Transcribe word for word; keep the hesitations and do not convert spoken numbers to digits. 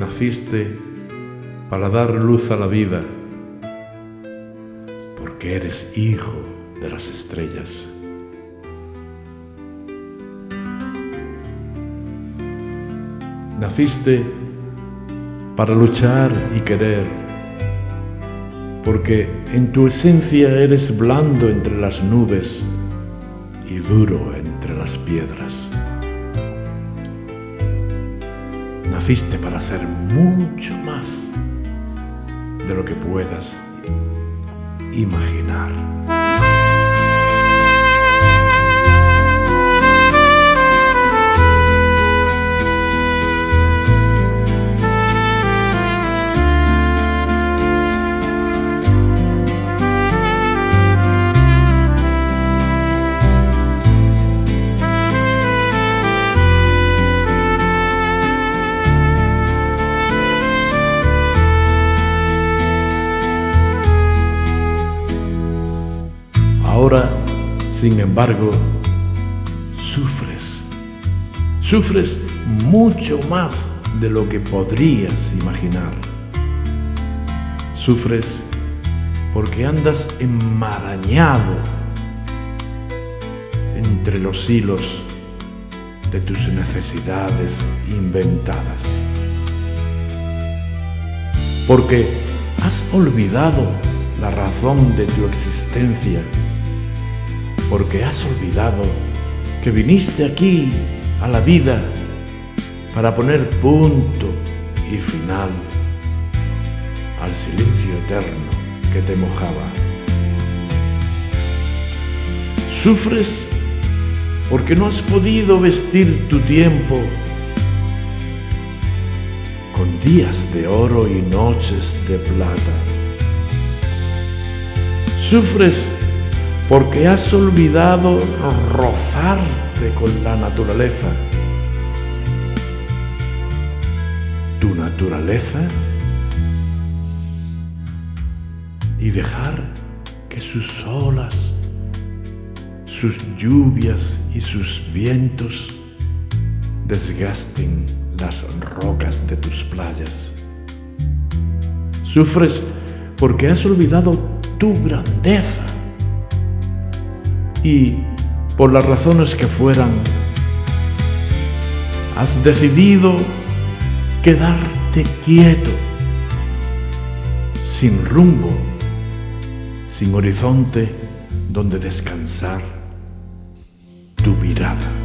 naciste para dar luz a la vida, porque eres hijo de las estrellas. Naciste para luchar y querer, porque en tu esencia eres blando entre las nubes y duro entre las piedras. Naciste para ser mucho más de lo que puedas imaginar. Ahora, sin embargo, sufres. Sufres mucho más de lo que podrías imaginar. Sufres porque andas enmarañado entre los hilos de tus necesidades inventadas. Porque has olvidado la razón de tu existencia. Porque has olvidado que viniste aquí a la vida para poner punto y final al silencio eterno que te mojaba. Sufres porque no has podido vestir tu tiempo con días de oro y noches de plata. Sufres porque has olvidado rozarte con la naturaleza. Tu naturaleza, y dejar que sus olas, sus lluvias y sus vientos desgasten las rocas de tus playas. Sufres porque has olvidado tu grandeza. Y, por las razones que fueran, has decidido quedarte quieto, sin rumbo, sin horizonte donde descansar tu mirada.